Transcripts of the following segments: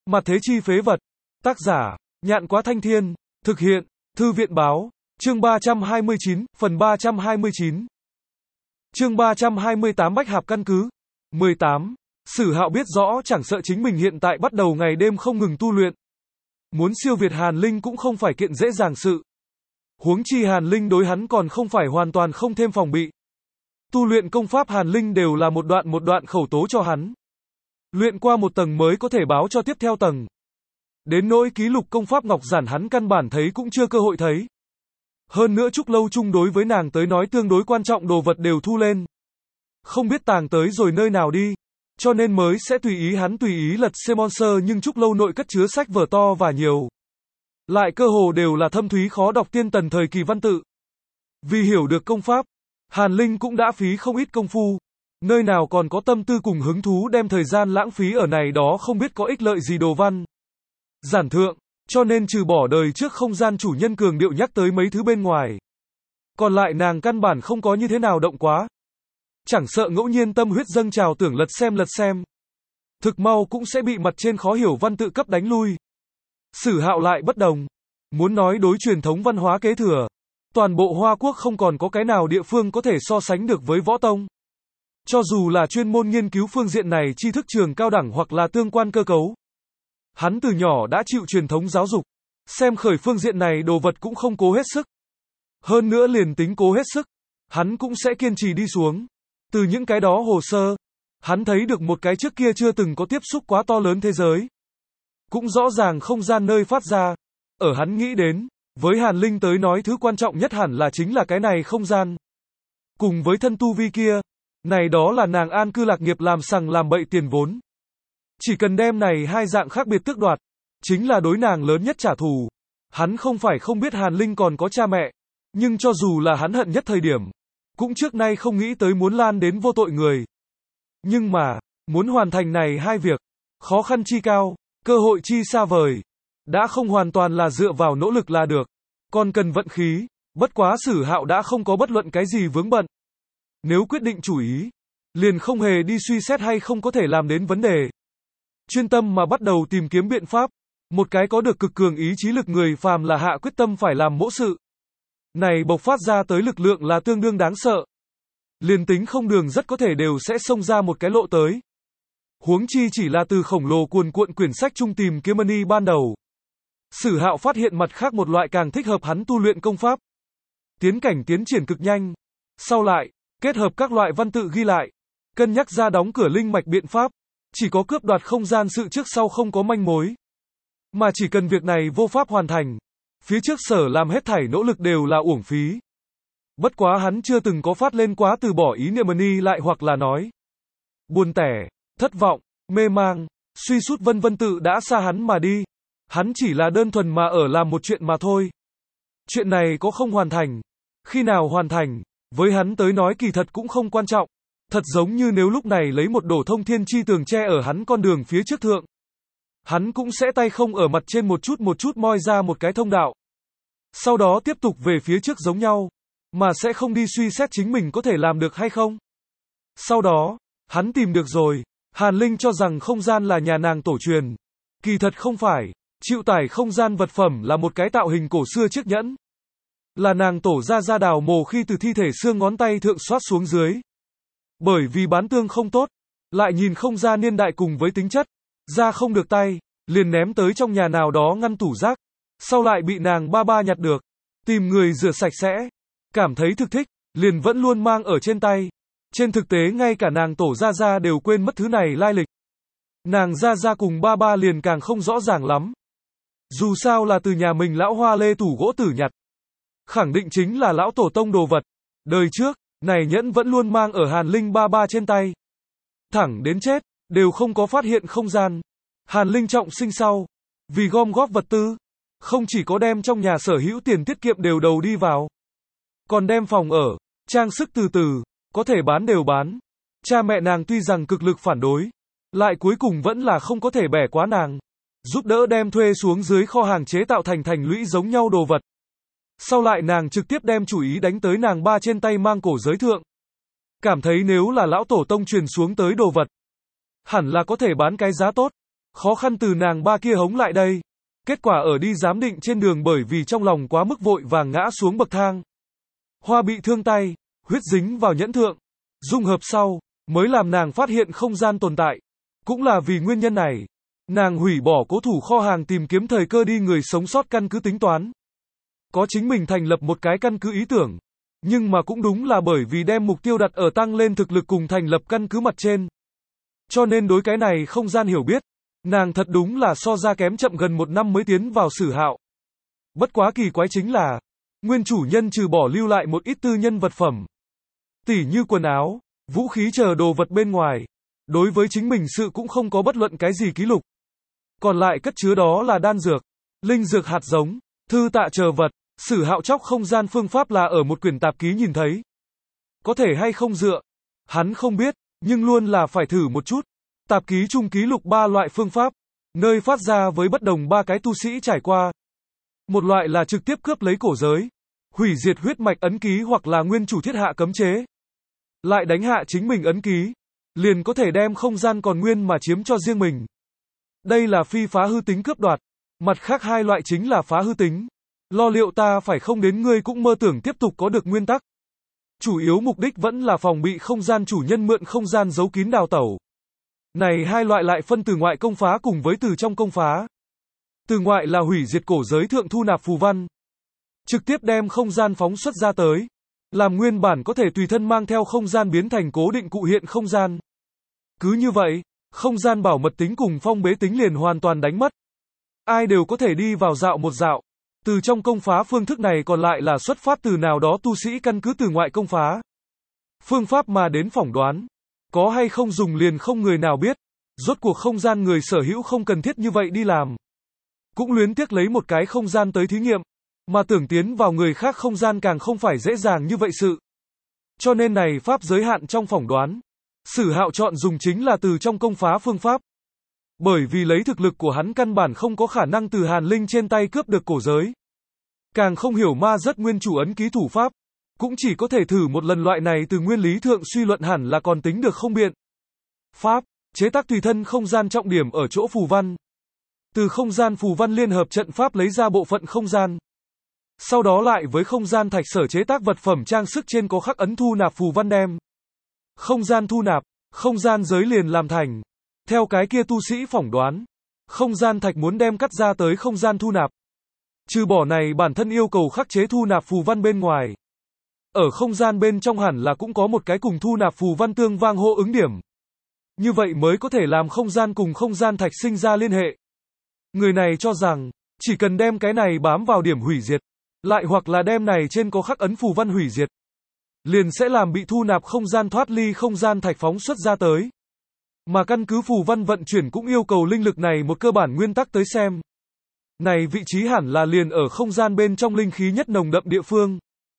Mặt thế chi phế vật. Tác giả, Nhạn Quá Thanh Thiên. Thực hiện, Thư viện báo. Chương 329, phần 329. Chương 328 Bách Hạp căn cứ. 18. Sử Hạo biết rõ chẳng sợ chính mình hiện tại bắt đầu ngày đêm không ngừng tu luyện. Muốn siêu việt Hàn Linh cũng không phải kiện dễ dàng sự. Huống chi Hàn Linh đối hắn còn không phải hoàn toàn không thêm phòng bị. Tu luyện công pháp Hàn Linh đều là một đoạn khẩu tố cho hắn. Luyện qua một tầng mới có thể báo cho tiếp theo tầng. Đến nỗi ký lục công pháp ngọc giản hắn căn bản thấy cũng chưa cơ hội thấy. Hơn nữa Trúc Lâu Chung đối với nàng tới nói tương đối quan trọng đồ vật đều thu lên. Không biết tàng tới rồi nơi nào đi. Cho nên mới sẽ tùy ý lật xem monster, nhưng Trúc Lâu nội cất chứa sách vở to và nhiều. Lại cơ hồ đều là thâm thúy khó đọc tiên tần thời kỳ văn tự. Vì hiểu được công pháp, Hàn Linh cũng đã phí không ít công phu. Nơi nào còn có tâm tư cùng hứng thú đem thời gian lãng phí ở này đó không biết có ích lợi gì đồ văn. Giản thượng, cho nên trừ bỏ đời trước không gian chủ nhân cường điệu nhắc tới mấy thứ bên ngoài. Còn lại nàng căn bản không có như thế nào động quá. Chẳng sợ ngẫu nhiên tâm huyết dâng trào tưởng lật xem. Thực mau cũng sẽ bị mặt trên khó hiểu văn tự cấp đánh lui. Sử Hạo lại bất đồng. Muốn nói đối truyền thống văn hóa kế thừa. Toàn bộ Hoa Quốc không còn có cái nào địa phương có thể so sánh được với võ tông. Cho dù là chuyên môn nghiên cứu phương diện này tri thức trường cao đẳng hoặc là tương quan cơ cấu. Hắn từ nhỏ đã chịu truyền thống giáo dục. Xem khởi phương diện này đồ vật cũng không cố hết sức. Hơn nữa liền tính cố hết sức. Hắn cũng sẽ kiên trì đi xuống. Từ những cái đó hồ sơ. Hắn thấy được một cái trước kia chưa từng có tiếp xúc quá to lớn thế giới. Cũng rõ ràng không gian nơi phát ra. Ở hắn nghĩ đến. Với Hàn Linh tới nói thứ quan trọng nhất hẳn là chính là cái này không gian. Cùng với thân tu vi kia. Này đó là nàng an cư lạc nghiệp làm sằng làm bậy tiền vốn. Chỉ cần đem này hai dạng khác biệt tước đoạt. Chính là đối nàng lớn nhất trả thù. Hắn không phải không biết Hàn Linh còn có cha mẹ. Nhưng cho dù là hắn hận nhất thời điểm. Cũng trước nay không nghĩ tới muốn lan đến vô tội người. Nhưng mà, muốn hoàn thành này hai việc. Khó khăn chi cao, cơ hội chi xa vời. Đã không hoàn toàn là dựa vào nỗ lực là được. Còn cần vận khí. Bất quá Sử Hạo đã không có bất luận cái gì vướng bận. Nếu quyết định chủ ý, liền không hề đi suy xét hay không có thể làm đến vấn đề. Chuyên tâm mà bắt đầu tìm kiếm biện pháp. Một cái có được cực cường ý chí lực người phàm là hạ quyết tâm phải làm mỗ sự. Này bộc phát ra tới lực lượng là tương đương đáng sợ. Liền tính không đường rất có thể đều sẽ xông ra một cái lộ tới. Huống chi chỉ là từ khổng lồ cuồn cuộn quyển sách trung tìm kiếm money ban đầu. Sử Hạo phát hiện mặt khác một loại càng thích hợp hắn tu luyện công pháp. Tiến cảnh tiến triển cực nhanh. Sau lại, kết hợp các loại văn tự ghi lại. Cân nhắc ra đóng cửa linh mạch biện pháp. Chỉ có cướp đoạt không gian sự trước sau không có manh mối. Mà chỉ cần việc này vô pháp hoàn thành. Phía trước sở làm hết thảy nỗ lực đều là uổng phí. Bất quá hắn chưa từng có phát lên quá từ bỏ ý niệm money lại hoặc là nói. Buồn tẻ, thất vọng, mê mang, suy sút vân vân tự đã xa hắn mà đi. Hắn chỉ là đơn thuần mà ở làm một chuyện mà thôi. Chuyện này có không hoàn thành. Khi nào hoàn thành, với hắn tới nói kỳ thật cũng không quan trọng. Thật giống như nếu lúc này lấy một đổ thông thiên chi tường che ở hắn con đường phía trước thượng. Hắn cũng sẽ tay không ở mặt trên một chút moi ra một cái thông đạo. Sau đó tiếp tục về phía trước giống nhau. Mà sẽ không đi suy xét chính mình có thể làm được hay không. Sau đó, hắn tìm được rồi. Hàn Linh cho rằng không gian là nhà nàng tổ truyền. Kỳ thật không phải. Chịu tải không gian vật phẩm là một cái tạo hình cổ xưa chiếc nhẫn. Là nàng tổ ra đào mồ khi từ thi thể xương ngón tay thượng xoát xuống dưới. Bởi vì bán tương không tốt. Lại nhìn không ra niên đại cùng với tính chất. Ra không được tay. Liền ném tới trong nhà nào đó ngăn tủ rác. Sau lại bị nàng ba nhặt được. Tìm người rửa sạch sẽ. Cảm thấy thực thích. Liền vẫn luôn mang ở trên tay. Trên thực tế ngay cả nàng tổ ra đều quên mất thứ này lai lịch. Nàng ra cùng ba liền càng không rõ ràng lắm. Dù sao là từ nhà mình lão hoa lê tủ gỗ tử nhặt. Khẳng định chính là lão tổ tông đồ vật. Đời trước, này nhẫn vẫn luôn mang ở Hàn Linh ba trên tay. Thẳng đến chết, đều không có phát hiện không gian. Hàn Linh trọng sinh sau. Vì gom góp vật tư. Không chỉ có đem trong nhà sở hữu tiền tiết kiệm đều đầu đi vào. Còn đem phòng ở, trang sức từ, có thể bán đều bán. Cha mẹ nàng tuy rằng cực lực phản đối. Lại cuối cùng vẫn là không có thể bẻ quá nàng. Giúp đỡ đem thuê xuống dưới kho hàng chế tạo thành lũy giống nhau đồ vật. Sau lại nàng trực tiếp đem chủ ý đánh tới nàng ba trên tay mang cổ giới thượng. Cảm thấy nếu là lão tổ tông truyền xuống tới đồ vật. Hẳn là có thể bán cái giá tốt. Khó khăn từ nàng ba kia hống lại đây. Kết quả ở đi giám định trên đường bởi vì trong lòng quá mức vội vàng ngã xuống bậc thang. Hoa bị thương tay, huyết dính vào nhẫn thượng. Dung hợp sau, mới làm nàng phát hiện không gian tồn tại. Cũng là vì nguyên nhân này, nàng hủy bỏ cố thủ kho hàng tìm kiếm thời cơ đi người sống sót căn cứ tính toán. Có chính mình thành lập một cái căn cứ ý tưởng. Nhưng mà cũng đúng là bởi vì đem mục tiêu đặt ở tăng lên thực lực cùng thành lập căn cứ mặt trên. Cho nên đối cái này không gian hiểu biết, nàng thật đúng là so ra kém chậm gần 1 năm mới tiến vào Sử Hạo. Bất quá kỳ quái chính là, nguyên chủ nhân trừ bỏ lưu lại một ít tư nhân vật phẩm, tỉ như quần áo, vũ khí chờ đồ vật bên ngoài, đối với chính mình sự cũng không có bất luận cái gì ký lục. Còn lại cất chứa đó là đan dược, linh dược hạt giống, thư tạ chờ vật. Sử Hạo chóc không gian phương pháp là ở một quyển tạp ký nhìn thấy. Có thể hay không dựa, hắn không biết, nhưng luôn là phải thử một chút. Tạp ký chung ký lục 3 loại phương pháp, nơi phát ra với bất đồng 3 cái tu sĩ trải qua. Một loại là trực tiếp cướp lấy cổ giới, hủy diệt huyết mạch ấn ký hoặc là nguyên chủ thiết hạ cấm chế. Lại đánh hạ chính mình ấn ký, liền có thể đem không gian còn nguyên mà chiếm cho riêng mình. Đây là phi phá hư tính cướp đoạt. Mặt khác 2 loại chính là phá hư tính. Lo liệu ta phải không đến ngươi cũng mơ tưởng tiếp tục có được nguyên tắc. Chủ yếu mục đích vẫn là phòng bị không gian chủ nhân mượn không gian giấu kín đào tẩu. Này 2 loại lại phân từ ngoại công phá cùng với từ trong công phá. Từ ngoại là hủy diệt cổ giới thượng thu nạp phù văn. Trực tiếp đem không gian phóng xuất ra tới. Làm nguyên bản có thể tùy thân mang theo không gian biến thành cố định cụ hiện không gian. Cứ như vậy, không gian bảo mật tính cùng phong bế tính liền hoàn toàn đánh mất. Ai đều có thể đi vào dạo một dạo. Từ trong công phá phương thức này còn lại là xuất phát từ nào đó tu sĩ căn cứ từ ngoại công phá. Phương pháp mà đến phỏng đoán. Có hay không dùng liền không người nào biết. Rốt cuộc không gian người sở hữu không cần thiết như vậy đi làm. Cũng luyến tiếc lấy một cái không gian tới thí nghiệm. Mà tưởng tiến vào người khác không gian càng không phải dễ dàng như vậy sự. Cho nên này pháp giới hạn trong phỏng đoán. Sử Hạo chọn dùng chính là từ trong công phá phương pháp. Bởi vì lấy thực lực của hắn căn bản không có khả năng từ Hàn Linh trên tay cướp được cổ giới. Càng không hiểu ma rất nguyên chủ ấn ký thủ pháp. Cũng chỉ có thể thử một lần loại này từ nguyên lý thượng suy luận hẳn là còn tính được không biện. Pháp, chế tác tùy thân không gian trọng điểm ở chỗ phù văn. Từ không gian phù văn liên hợp trận pháp lấy ra bộ phận không gian. Sau đó lại với không gian thạch sở chế tác vật phẩm trang sức trên có khắc ấn thu nạp phù văn đem. Không gian thu nạp, không gian giới liền làm thành. Theo cái kia tu sĩ phỏng đoán, không gian thạch muốn đem cắt ra tới không gian thu nạp. Trừ bỏ này bản thân yêu cầu khắc chế thu nạp phù văn bên ngoài. Ở không gian bên trong hẳn là cũng có một cái cùng thu nạp phù văn tương vang hô ứng điểm. Như vậy mới có thể làm không gian cùng không gian thạch sinh ra liên hệ. Người này cho rằng, chỉ cần đem cái này bám vào điểm hủy diệt, lại hoặc là đem này trên có khắc ấn phù văn hủy diệt, liền sẽ làm bị thu nạp không gian thoát ly không gian thạch phóng xuất ra tới. Mà căn cứ phù văn vận chuyển cũng yêu cầu linh lực này một cơ bản nguyên tắc tới xem. Này vị trí hẳn là liền ở không gian bên trong linh khí nhất nồng đậm địa phương.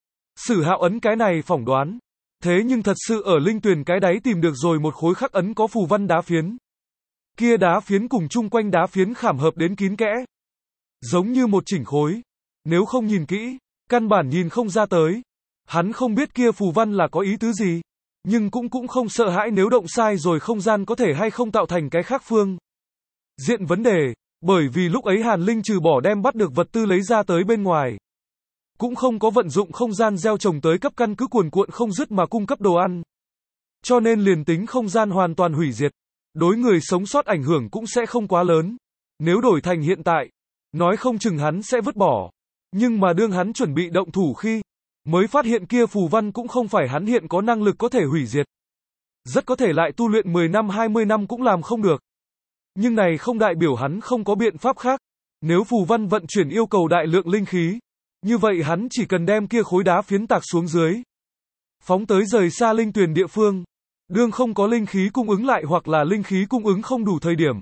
Sử Hạo ấn cái này phỏng đoán. Thế nhưng thật sự ở linh tuyền cái đáy tìm được rồi một khối khắc ấn có phù văn đá phiến. Kia đá phiến cùng chung quanh đá phiến khảm hợp đến kín kẽ. Giống như một chỉnh khối. Nếu không nhìn kỹ, căn bản nhìn không ra tới. Hắn không biết kia phù văn là có ý tứ gì. Nhưng cũng không sợ hãi nếu động sai rồi không gian có thể hay không tạo thành cái khác phương diện vấn đề, bởi vì lúc ấy Hàn Linh trừ bỏ đem bắt được vật tư lấy ra tới bên ngoài. Cũng không có vận dụng không gian gieo trồng tới cấp căn cứ cuồn cuộn không dứt mà cung cấp đồ ăn. Cho nên liền tính không gian hoàn toàn hủy diệt, đối người sống sót ảnh hưởng cũng sẽ không quá lớn. Nếu đổi thành hiện tại, nói không chừng hắn sẽ vứt bỏ. Nhưng mà đương hắn chuẩn bị động thủ khi, mới phát hiện kia phù văn cũng không phải hắn hiện có năng lực có thể hủy diệt. Rất có thể lại tu luyện 10 năm 20 năm cũng làm không được. Nhưng này không đại biểu hắn không có biện pháp khác. Nếu phù văn vận chuyển yêu cầu đại lượng linh khí, như vậy hắn chỉ cần đem kia khối đá phiến tạc xuống dưới. Phóng tới rời xa linh tuyền địa phương. Đương không có linh khí cung ứng lại hoặc là linh khí cung ứng không đủ thời điểm.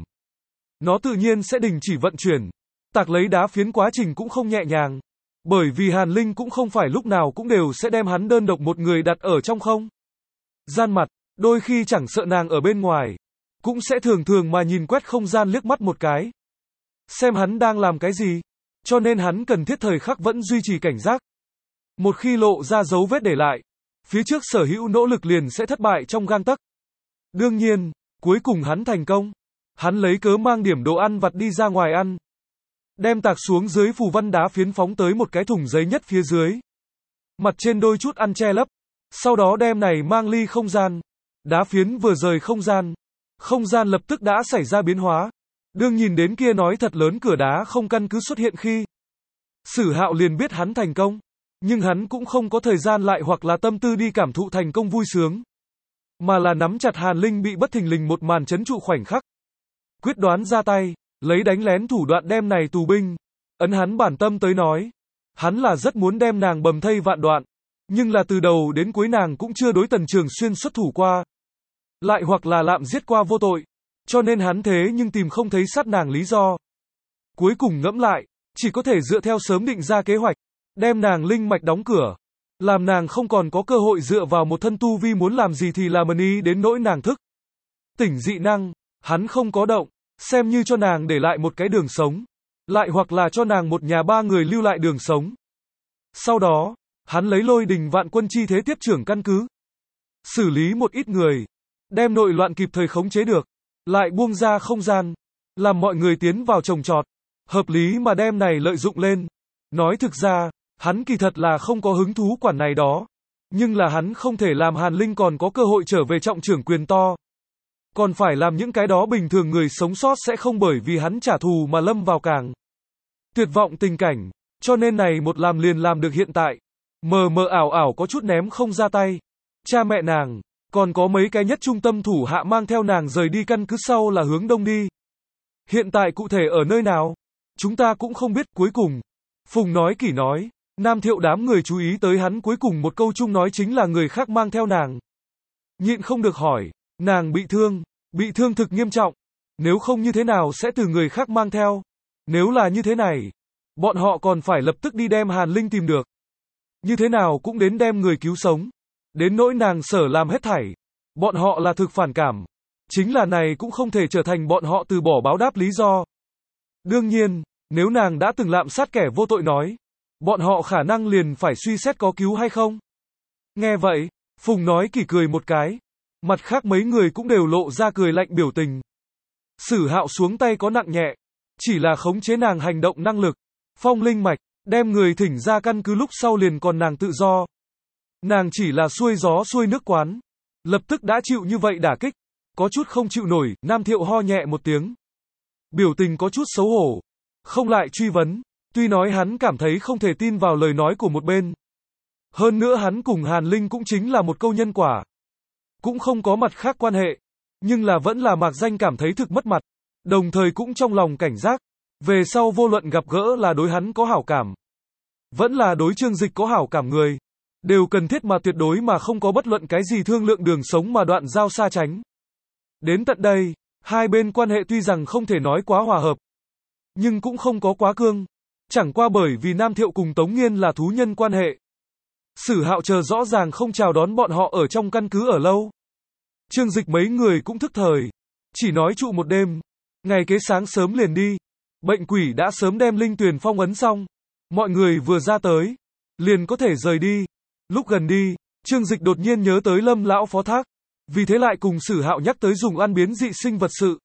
Nó tự nhiên sẽ đình chỉ vận chuyển. Tạc lấy đá phiến quá trình cũng không nhẹ nhàng. Bởi vì Hàn Linh cũng không phải lúc nào cũng đều sẽ đem hắn đơn độc một người đặt ở trong không gian mặt, đôi khi chẳng sợ nàng ở bên ngoài, cũng sẽ thường thường mà nhìn quét không gian liếc mắt một cái. Xem hắn đang làm cái gì, cho nên hắn cần thiết thời khắc vẫn duy trì cảnh giác. Một khi lộ ra dấu vết để lại, phía trước sở hữu nỗ lực liền sẽ thất bại trong gang tấc. Đương nhiên, cuối cùng hắn thành công. Hắn lấy cớ mang điểm đồ ăn vặt đi ra ngoài ăn. Đem tạc xuống dưới phù văn đá phiến phóng tới một cái thùng giấy nhất phía dưới. Mặt trên đôi chút ăn che lấp. Sau đó đem này mang ly không gian. Đá phiến vừa rời không gian lập tức đã xảy ra biến hóa. Đương nhìn đến kia nói thật lớn cửa đá không căn cứ xuất hiện khi. Sử Hạo liền biết hắn thành công. Nhưng hắn cũng không có thời gian lại hoặc là tâm tư đi cảm thụ thành công vui sướng. Mà là nắm chặt Hàn Linh bị bất thình lình một màn chấn trụ khoảnh khắc. Quyết đoán ra tay, lấy đánh lén thủ đoạn đem này tù binh. Ấn hắn bản tâm tới nói. Hắn là rất muốn đem nàng bầm thây vạn đoạn. Nhưng là từ đầu đến cuối nàng cũng chưa đối Tần Trường Xuyên xuất thủ qua. Lại hoặc là lạm giết qua vô tội. Cho nên hắn thế nhưng tìm không thấy sát nàng lý do. Cuối cùng ngẫm lại, chỉ có thể dựa theo sớm định ra kế hoạch. Đem nàng linh mạch đóng cửa. Làm nàng không còn có cơ hội dựa vào một thân tu vi muốn làm gì thì làm ý đến nỗi nàng thức. Tỉnh dị năng, hắn không có động, xem như cho nàng để lại một cái đường sống. Lại hoặc là cho nàng một nhà ba người lưu lại đường sống. Sau đó, hắn lấy Lôi Đình Vạn Quân chi thế tiếp trưởng căn cứ. Xử lý một ít người. Đem nội loạn kịp thời khống chế được. Lại buông ra không gian. Làm mọi người tiến vào trồng trọt. Hợp lý mà đem này lợi dụng lên. Nói thực ra, hắn kỳ thật là không có hứng thú quản này đó. Nhưng là hắn không thể làm Hàn Linh còn có cơ hội trở về trọng trưởng quyền to. Còn phải làm những cái đó bình thường người sống sót sẽ không bởi vì hắn trả thù mà lâm vào càng tuyệt vọng tình cảnh. Cho nên này một làm liền làm được hiện tại. Mờ mờ ảo ảo có chút ném không ra tay. Cha mẹ nàng, còn có mấy cái nhất trung tâm thủ hạ mang theo nàng rời đi căn cứ sau là hướng đông đi. Hiện tại cụ thể ở nơi nào? Chúng ta cũng không biết. Cuối cùng, Phùng nói kỷ nói, Nam Thiệu đám người chú ý tới hắn cuối cùng một câu chung nói chính là người khác mang theo nàng. Nhịn không được hỏi, nàng bị thương thực nghiêm trọng. Nếu không như thế nào sẽ từ người khác mang theo? Nếu là như thế này, bọn họ còn phải lập tức đi đem Hàn Linh tìm được. Như thế nào cũng đến đem người cứu sống. Đến nỗi nàng sở làm hết thảy. Bọn họ là thực phản cảm. Chính là này cũng không thể trở thành bọn họ từ bỏ báo đáp lý do. Đương nhiên, nếu nàng đã từng lạm sát kẻ vô tội nói, bọn họ khả năng liền phải suy xét có cứu hay không. Nghe vậy, Phùng nói kỷ cười một cái. Mặt khác mấy người cũng đều lộ ra cười lạnh biểu tình. Sử Hạo xuống tay có nặng nhẹ. Chỉ là khống chế nàng hành động năng lực. Phong linh mạch, đem người thỉnh ra căn cứ lúc sau liền còn nàng tự do. Nàng chỉ là xuôi gió xuôi nước quán. Lập tức đã chịu như vậy đả kích. Có chút không chịu nổi, Nam Thiệu ho nhẹ một tiếng. Biểu tình có chút xấu hổ. Không lại truy vấn. Tuy nói hắn cảm thấy không thể tin vào lời nói của một bên. Hơn nữa hắn cùng Hàn Linh cũng chính là một câu nhân quả. Cũng không có mặt khác quan hệ. Nhưng là vẫn là mạc danh cảm thấy thực mất mặt. Đồng thời cũng trong lòng cảnh giác. Về sau vô luận gặp gỡ là đối hắn có hảo cảm. Vẫn là đối Trương Dịch có hảo cảm người. Đều cần thiết mà tuyệt đối mà không có bất luận cái gì thương lượng đường sống mà đoạn giao xa tránh. Đến tận đây, hai bên quan hệ tuy rằng không thể nói quá hòa hợp. Nhưng cũng không có quá cương. Chẳng qua bởi vì Nam Thiệu cùng Tống Nghiên là thú nhân quan hệ. Sử Hạo chờ rõ ràng không chào đón bọn họ ở trong căn cứ ở lâu. Trương Dịch mấy người cũng thức thời. Chỉ nói trụ một đêm. Ngày kế sáng sớm liền đi. Bệnh quỷ đã sớm đem linh tuyền phong ấn xong. Mọi người vừa ra tới. Liền có thể rời đi. Lúc gần đi, Trương Dịch đột nhiên nhớ tới Lâm lão phó thác. Vì thế lại cùng Sử Hạo nhắc tới dùng ăn biến dị sinh vật sự.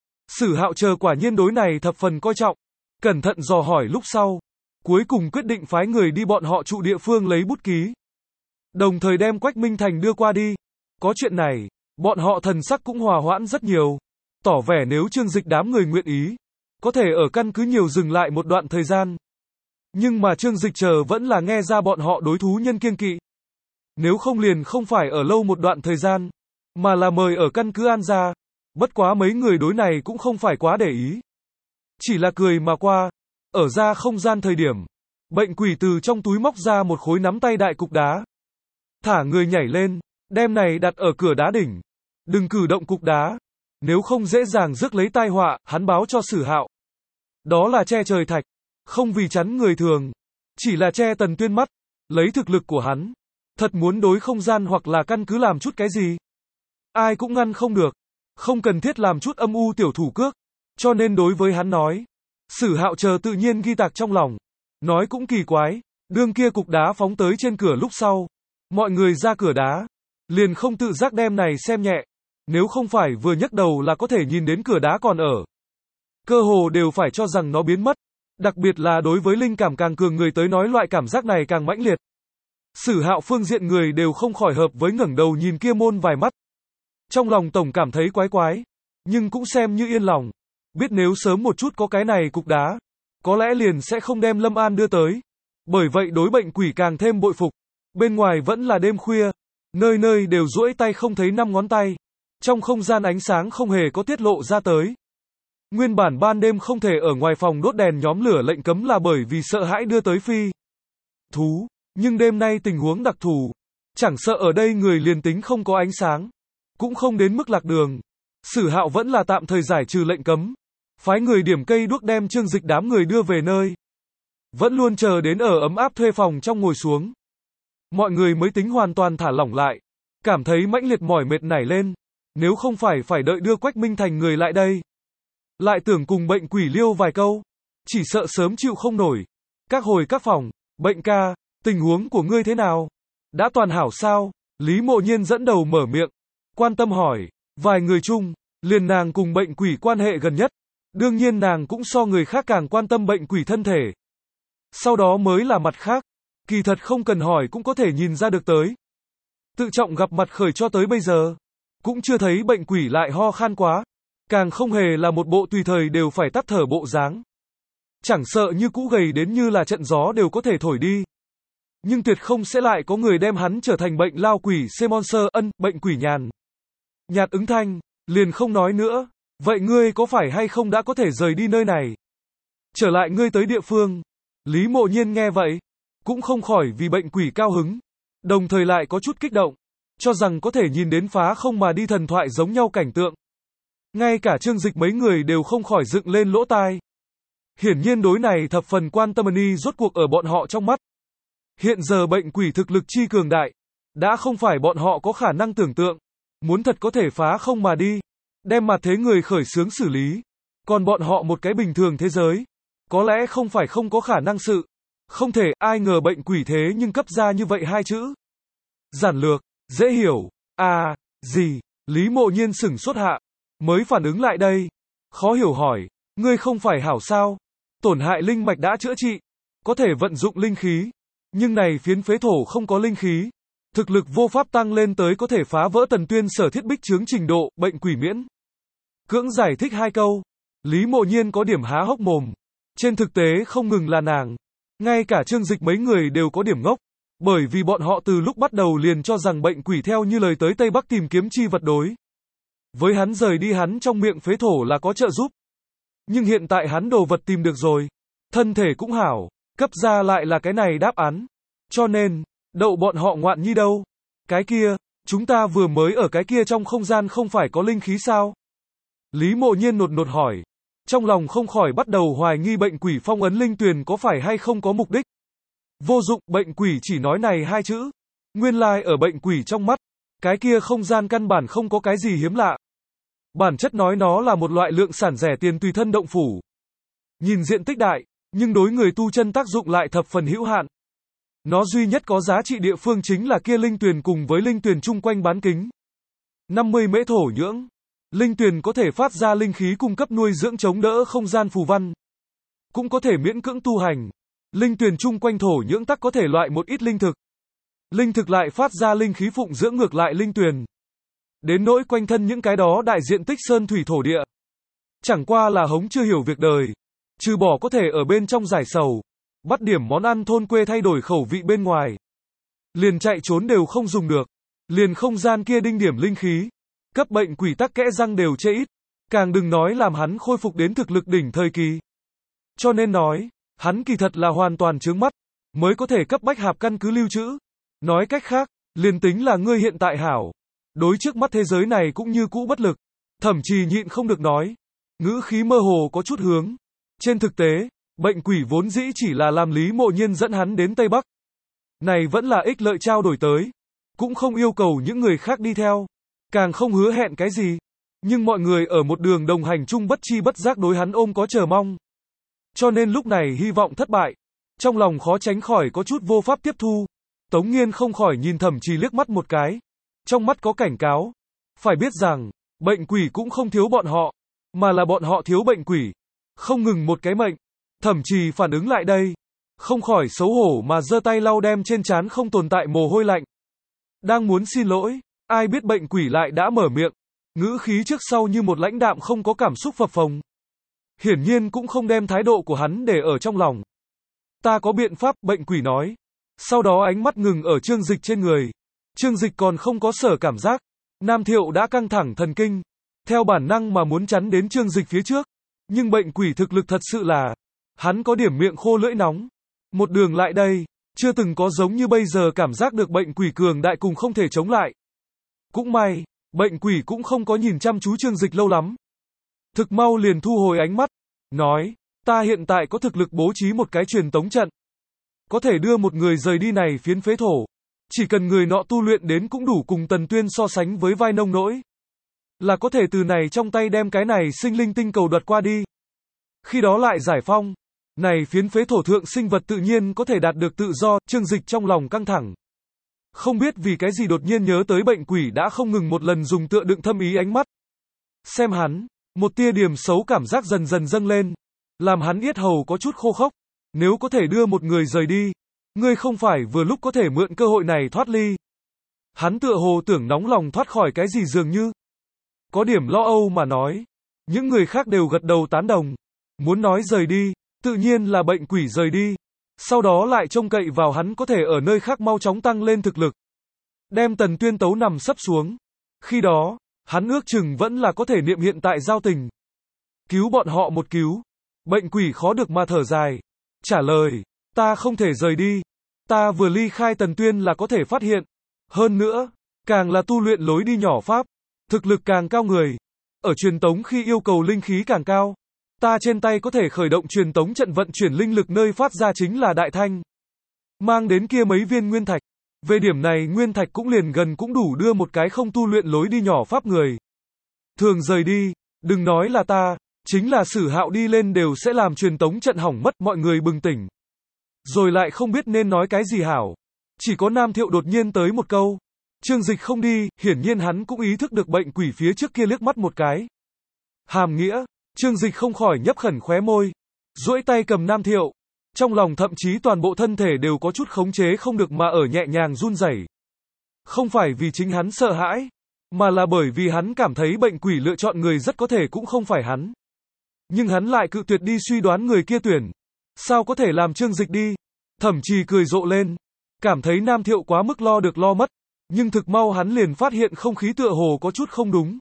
Sử Hạo chờ quả nhiên đối này thập phần coi trọng. Cẩn thận dò hỏi lúc sau. Cuối cùng quyết định phái người đi bọn họ trụ địa phương lấy bút ký. Đồng thời đem Quách Minh Thành đưa qua đi. Có chuyện này, bọn họ thần sắc cũng hòa hoãn rất nhiều. Tỏ vẻ nếu Trương Dịch đám người nguyện ý. Có thể ở căn cứ nhiều dừng lại một đoạn thời gian. Nhưng mà Trương Dịch chờ vẫn là nghe ra bọn họ đối thú nhân kiêng kỵ. Nếu không liền không phải ở lâu một đoạn thời gian. Mà là mời ở căn cứ An gia. Bất quá mấy người đối này cũng không phải quá để ý. Chỉ là cười mà qua. Ở ra không gian thời điểm. Bệnh quỷ từ trong túi móc ra một khối nắm tay đại cục đá. Thả người nhảy lên. Đem này đặt ở cửa đá đỉnh. Đừng cử động cục đá. Nếu không dễ dàng rước lấy tai họa, hắn báo cho Sử Hạo. Đó là che trời thạch. Không vì chắn người thường. Chỉ là che Tần Tuyên mắt. Lấy thực lực của hắn. Thật muốn đối không gian hoặc là căn cứ làm chút cái gì. Ai cũng ngăn không được. Không cần thiết làm chút âm u tiểu thủ cước. Cho nên đối với hắn nói. Sử Hạo chờ tự nhiên ghi tạc trong lòng. Nói cũng kỳ quái. Đương kia cục đá phóng tới trên cửa lúc sau. Mọi người ra cửa đá. Liền không tự giác đem này xem nhẹ. Nếu không phải vừa nhấc đầu là có thể nhìn đến cửa đá còn ở. Cơ hồ đều phải cho rằng nó biến mất. Đặc biệt là đối với linh cảm càng cường người tới nói loại cảm giác này càng mãnh liệt. Sử Hạo phương diện người đều không khỏi hợp với ngẩng đầu nhìn kia môn vài mắt. Trong lòng tổng cảm thấy quái quái, nhưng cũng xem như yên lòng. Biết nếu sớm một chút có cái này cục đá, có lẽ liền sẽ không đem Lâm An đưa tới. Bởi vậy đối bệnh quỷ càng thêm bội phục. Bên ngoài vẫn là đêm khuya, nơi nơi đều duỗi tay không thấy năm ngón tay. Trong không gian ánh sáng không hề có tiết lộ ra tới. Nguyên bản ban đêm không thể ở ngoài phòng đốt đèn nhóm lửa lệnh cấm là bởi vì sợ hãi đưa tới phi thú, nhưng đêm nay tình huống đặc thù, chẳng sợ ở đây người liền tính không có ánh sáng, cũng không đến mức lạc đường. Sử Hạo vẫn là tạm thời giải trừ lệnh cấm, phái người điểm cây đuốc đem Trương Dịch đám người đưa về nơi. Vẫn luôn chờ đến ở ấm áp thuê phòng trong ngồi xuống. Mọi người mới tính hoàn toàn thả lỏng lại, cảm thấy mãnh liệt mỏi mệt nảy lên, nếu không phải đợi đưa Quách Minh Thành người lại đây. Lại tưởng cùng bệnh quỷ liêu vài câu, chỉ sợ sớm chịu không nổi. Các hồi các phòng, bệnh ca, tình huống của ngươi thế nào? Đã toàn hảo sao? Lý Mộ Nhiên dẫn đầu mở miệng, quan tâm hỏi, vài người chung, liền nàng cùng bệnh quỷ quan hệ gần nhất. Đương nhiên nàng cũng so người khác càng quan tâm bệnh quỷ thân thể. Sau đó mới là mặt khác, kỳ thật không cần hỏi cũng có thể nhìn ra được tới. Tự trọng gặp mặt khởi cho tới bây giờ, cũng chưa thấy bệnh quỷ lại ho khan quá. Càng không hề là một bộ tùy thời đều phải tắt thở bộ dáng. Chẳng sợ như cũ gầy đến như là trận gió đều có thể thổi đi. Nhưng tuyệt không sẽ lại có người đem hắn trở thành bệnh lao quỷ C-Monster bệnh quỷ nhàn. Nhạt ứng thanh, liền không nói nữa. Vậy ngươi có phải hay không đã có thể rời đi nơi này? Trở lại ngươi tới địa phương. Lý Mộ Nhiên nghe vậy, cũng không khỏi vì bệnh quỷ cao hứng. Đồng thời lại có chút kích động, cho rằng có thể nhìn đến phá không mà đi thần thoại giống nhau cảnh tượng. Ngay cả Trương Dịch mấy người đều không khỏi dựng lên lỗ tai. Hiển nhiên đối này thập phần quan tâm ni rốt cuộc ở bọn họ trong mắt. Hiện giờ bệnh quỷ thực lực chi cường đại, đã không phải bọn họ có khả năng tưởng tượng. Muốn thật có thể phá không mà đi, đem mặt thế người khởi xướng xử lý. Còn bọn họ một cái bình thường thế giới, có lẽ không phải không có khả năng sự. Không thể, ai ngờ bệnh quỷ thế nhưng cấp ra như vậy hai chữ. Giản lược, dễ hiểu, gì, Lý Mộ Nhiên sửng sốt hạ. Mới phản ứng lại đây. Khó hiểu hỏi, ngươi không phải hảo sao? Tổn hại linh mạch đã chữa trị, có thể vận dụng linh khí. Nhưng này phiến phế thổ không có linh khí. Thực lực vô pháp tăng lên tới có thể phá vỡ Tần Tuyên sở thiết bích chướng trình độ, bệnh quỷ miễn. Cưỡng giải thích hai câu. Lý Mộ Nhiên có điểm há hốc mồm. Trên thực tế không ngừng là nàng. Ngay cả Trương Dịch mấy người đều có điểm ngốc. Bởi vì bọn họ từ lúc bắt đầu liền cho rằng bệnh quỷ theo như lời tới Tây Bắc tìm kiếm chi vật đối. Với hắn rời đi hắn trong miệng phế thổ là có trợ giúp. Nhưng hiện tại hắn đồ vật tìm được rồi. Thân thể cũng hảo. Cấp ra lại là cái này đáp án. Cho nên, đậu bọn họ ngoạn nhi đâu. Cái kia, chúng ta vừa mới ở cái kia trong không gian không phải có linh khí sao? Lý Mộ Nhiên nột nột hỏi. Trong lòng không khỏi bắt đầu hoài nghi bệnh quỷ phong ấn linh tuyền có phải hay không có mục đích. Vô dụng, bệnh quỷ chỉ nói này hai chữ. Nguyên lai ở bệnh quỷ trong mắt, cái kia không gian căn bản không có cái gì hiếm lạ. Bản chất nói nó là một loại lượng sản rẻ tiền tùy thân động phủ. Nhìn diện tích đại, nhưng đối người tu chân tác dụng lại thập phần hữu hạn. Nó duy nhất có giá trị địa phương chính là kia linh tuyền cùng với linh tuyền chung quanh bán kính. 50 mễ thổ nhưỡng. Linh tuyền có thể phát ra linh khí cung cấp nuôi dưỡng chống đỡ không gian phù văn. Cũng có thể miễn cưỡng tu hành. Linh tuyền chung quanh thổ nhưỡng tắc có thể loại một ít linh thực. Linh thực lại phát ra linh khí phụng dưỡng ngược lại linh tuyền. Đến nỗi quanh thân những cái đó đại diện tích sơn thủy thổ địa. Chẳng qua là hống chưa hiểu việc đời. Trừ bỏ có thể ở bên trong giải sầu. Bắt điểm món ăn thôn quê thay đổi khẩu vị bên ngoài. Liền chạy trốn đều không dùng được. Liền không gian kia đinh điểm linh khí. Cấp bệnh quỷ tắc kẽ răng đều chê ít. Càng đừng nói làm hắn khôi phục đến thực lực đỉnh thời kỳ. Cho nên nói, hắn kỳ thật là hoàn toàn chướng mắt. Mới có thể cấp bách hạp căn cứ lưu trữ. Nói cách khác, liền tính là ngươi hiện tại hảo. Đối trước mắt thế giới này cũng như cũ bất lực. Thậm chí nhịn không được nói. Ngữ khí mơ hồ có chút hướng. Trên thực tế, bệnh quỷ vốn dĩ chỉ là làm Lý Mộ Nhiên dẫn hắn đến Tây Bắc. Này vẫn là ích lợi trao đổi tới. Cũng không yêu cầu những người khác đi theo. Càng không hứa hẹn cái gì. Nhưng mọi người ở một đường đồng hành chung bất chi bất giác đối hắn ôm có chờ mong. Cho nên lúc này hy vọng thất bại. Trong lòng khó tránh khỏi có chút vô pháp tiếp thu. Tống Nghiên không khỏi nhìn Thẩm Trì liếc mắt một cái. Trong mắt có cảnh cáo. Phải biết rằng, bệnh quỷ cũng không thiếu bọn họ, mà là bọn họ thiếu bệnh quỷ. Không ngừng một cái mệnh. Thẩm Trì phản ứng lại đây, không khỏi xấu hổ mà giơ tay lau đem trên trán không tồn tại mồ hôi lạnh. Đang muốn xin lỗi, ai biết bệnh quỷ lại đã mở miệng, ngữ khí trước sau như một lãnh đạm không có cảm xúc phập phồng. Hiển nhiên cũng không đem thái độ của hắn để ở trong lòng. Ta có biện pháp, bệnh quỷ nói. Sau đó ánh mắt ngừng ở Trương Dịch trên người. Trương Dịch còn không có sở cảm giác. Nam Thiệu đã căng thẳng thần kinh, theo bản năng mà muốn chắn đến Trương Dịch phía trước. Nhưng bệnh quỷ thực lực thật sự là, hắn có điểm miệng khô lưỡi nóng. Một đường lại đây, chưa từng có giống như bây giờ cảm giác được bệnh quỷ cường đại cùng không thể chống lại. Cũng may, bệnh quỷ cũng không có nhìn chăm chú Trương Dịch lâu lắm. Thực mau liền thu hồi ánh mắt, nói, ta hiện tại có thực lực bố trí một cái truyền tống trận. Có thể đưa một người rời đi này phiến phế thổ. Chỉ cần người nọ tu luyện đến cũng đủ cùng Tần Tuyên so sánh với vai nông nỗi. Là có thể từ này trong tay đem cái này sinh linh tinh cầu đoạt qua đi. Khi đó lại giải phong. Này phiến phế thổ thượng sinh vật tự nhiên có thể đạt được tự do, Trương Dịch trong lòng căng thẳng. Không biết vì cái gì đột nhiên nhớ tới bệnh quỷ đã không ngừng một lần dùng tựa đựng thâm ý ánh mắt. Xem hắn, một tia điểm xấu cảm giác dần dần dâng lên. Làm hắn yết hầu có chút khô khốc. Nếu có thể đưa một người rời đi, ngươi không phải vừa lúc có thể mượn cơ hội này thoát ly. Hắn tựa hồ tưởng nóng lòng thoát khỏi cái gì dường như. Có điểm lo âu mà nói. Những người khác đều gật đầu tán đồng. Muốn nói rời đi, tự nhiên là bệnh quỷ rời đi. Sau đó lại trông cậy vào hắn có thể ở nơi khác mau chóng tăng lên thực lực. Đem Tần Tuyên tấu nằm sấp xuống. Khi đó, hắn ước chừng vẫn là có thể niệm hiện tại giao tình. Cứu bọn họ một cứu. Bệnh quỷ khó được mà thở dài. Trả lời, ta không thể rời đi. Ta vừa ly khai Tần Tuyên là có thể phát hiện. Hơn nữa, càng là tu luyện lối đi nhỏ pháp, thực lực càng cao người. Ở truyền tống khi yêu cầu linh khí càng cao. Ta trên tay có thể khởi động truyền tống trận vận chuyển linh lực nơi phát ra chính là Đại Thanh. Mang đến kia mấy viên nguyên thạch. Về điểm này nguyên thạch cũng liền gần cũng đủ đưa một cái không tu luyện lối đi nhỏ pháp người. Thường rời đi, đừng nói là ta, chính là Sử Hạo đi lên đều sẽ làm truyền tống trận hỏng mất, mọi người bừng tỉnh. Rồi lại không biết nên nói cái gì hảo. Chỉ có Nam Thiệu đột nhiên tới một câu. Trương Dịch không đi, hiển nhiên hắn cũng ý thức được bệnh quỷ phía trước kia liếc mắt một cái. Hàm nghĩa, Trương Dịch không khỏi nhấp khẩn khóe môi, duỗi tay cầm Nam Thiệu. Trong lòng thậm chí toàn bộ thân thể đều có chút khống chế không được mà ở nhẹ nhàng run rẩy. Không phải vì chính hắn sợ hãi, mà là bởi vì hắn cảm thấy bệnh quỷ lựa chọn người rất có thể cũng không phải hắn. Nhưng hắn lại cự tuyệt đi suy đoán người kia tuyển. Sao có thể làm Trương Dịch đi? Thẩm Trì cười rộ lên, cảm thấy Nam Thiệu quá mức lo được lo mất, nhưng thực mau hắn liền phát hiện không khí tựa hồ có chút không đúng.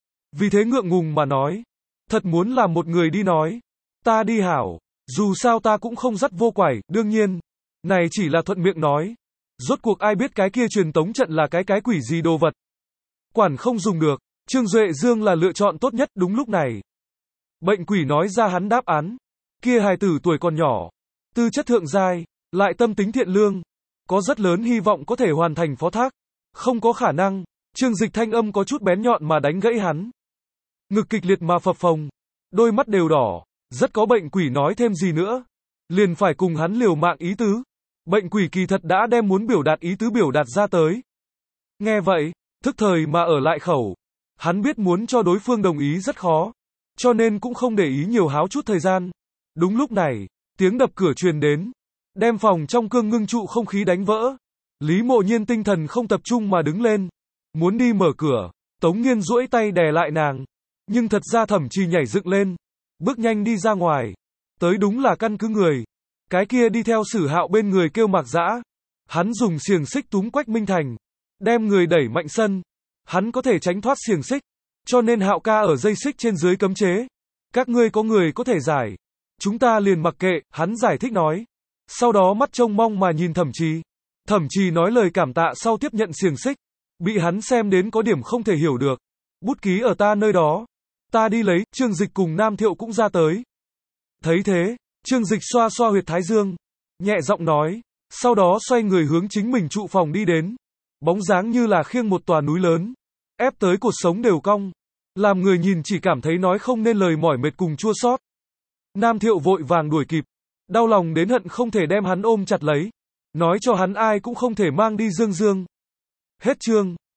Vì thế ngượng ngùng mà nói, thật muốn làm một người đi nói, ta đi hảo, dù sao ta cũng không dắt vô quải, đương nhiên, này chỉ là thuận miệng nói, rốt cuộc ai biết cái kia truyền tống trận là cái quỷ gì đồ vật. Quản không dùng được, Trương Duệ Dương là lựa chọn tốt nhất đúng lúc này. Bệnh quỷ nói ra hắn đáp án, kia hài tử tuổi còn nhỏ, tư chất thượng giai, lại tâm tính thiện lương, có rất lớn hy vọng có thể hoàn thành phó thác. Không có khả năng, Trương Dịch thanh âm có chút bén nhọn mà đánh gãy hắn. Ngực kịch liệt mà phập phồng, đôi mắt đều đỏ, rất có bệnh quỷ nói thêm gì nữa. Liền phải cùng hắn liều mạng ý tứ. Bệnh quỷ kỳ thật đã đem muốn biểu đạt ý tứ biểu đạt ra tới. Nghe vậy, thức thời mà ở lại khẩu. Hắn biết muốn cho đối phương đồng ý rất khó, cho nên cũng không để ý nhiều háo chút thời gian. Đúng lúc này, tiếng đập cửa truyền đến, đem phòng trong cương ngưng trụ không khí đánh vỡ. Lý Mộ Nhiên tinh thần không tập trung mà đứng lên, muốn đi mở cửa, Tống Nghiên duỗi tay đè lại nàng, nhưng thật ra Thẩm Trì nhảy dựng lên, bước nhanh đi ra ngoài, tới đúng là căn cứ người, cái kia đi theo Sử Hạo bên người kêu Mạc Dã, hắn dùng xiềng xích túm Quách Minh Thành, đem người đẩy mạnh sân, hắn có thể tránh thoát xiềng xích, cho nên Hạo ca ở dây xích trên dưới cấm chế, các ngươi có người có thể giải, chúng ta liền mặc kệ, hắn giải thích nói, sau đó mắt trông mong mà nhìn Thẩm Trì. Thẩm Trì nói lời cảm tạ sau tiếp nhận xiềng xích, bị hắn xem đến có điểm không thể hiểu được. Bút ký ở ta nơi đó, ta đi lấy, Trương Dịch cùng Nam Thiệu cũng ra tới. Thấy thế, Trương Dịch xoa xoa huyệt thái dương, nhẹ giọng nói, sau đó xoay người hướng chính mình trụ phòng đi đến. Bóng dáng như là khiêng một tòa núi lớn, ép tới cột sống đều cong, làm người nhìn chỉ cảm thấy nói không nên lời mỏi mệt cùng chua xót. Nam Thiệu vội vàng đuổi kịp, đau lòng đến hận không thể đem hắn ôm chặt lấy, nói cho hắn ai cũng không thể mang đi Dương Dương. Hết chương.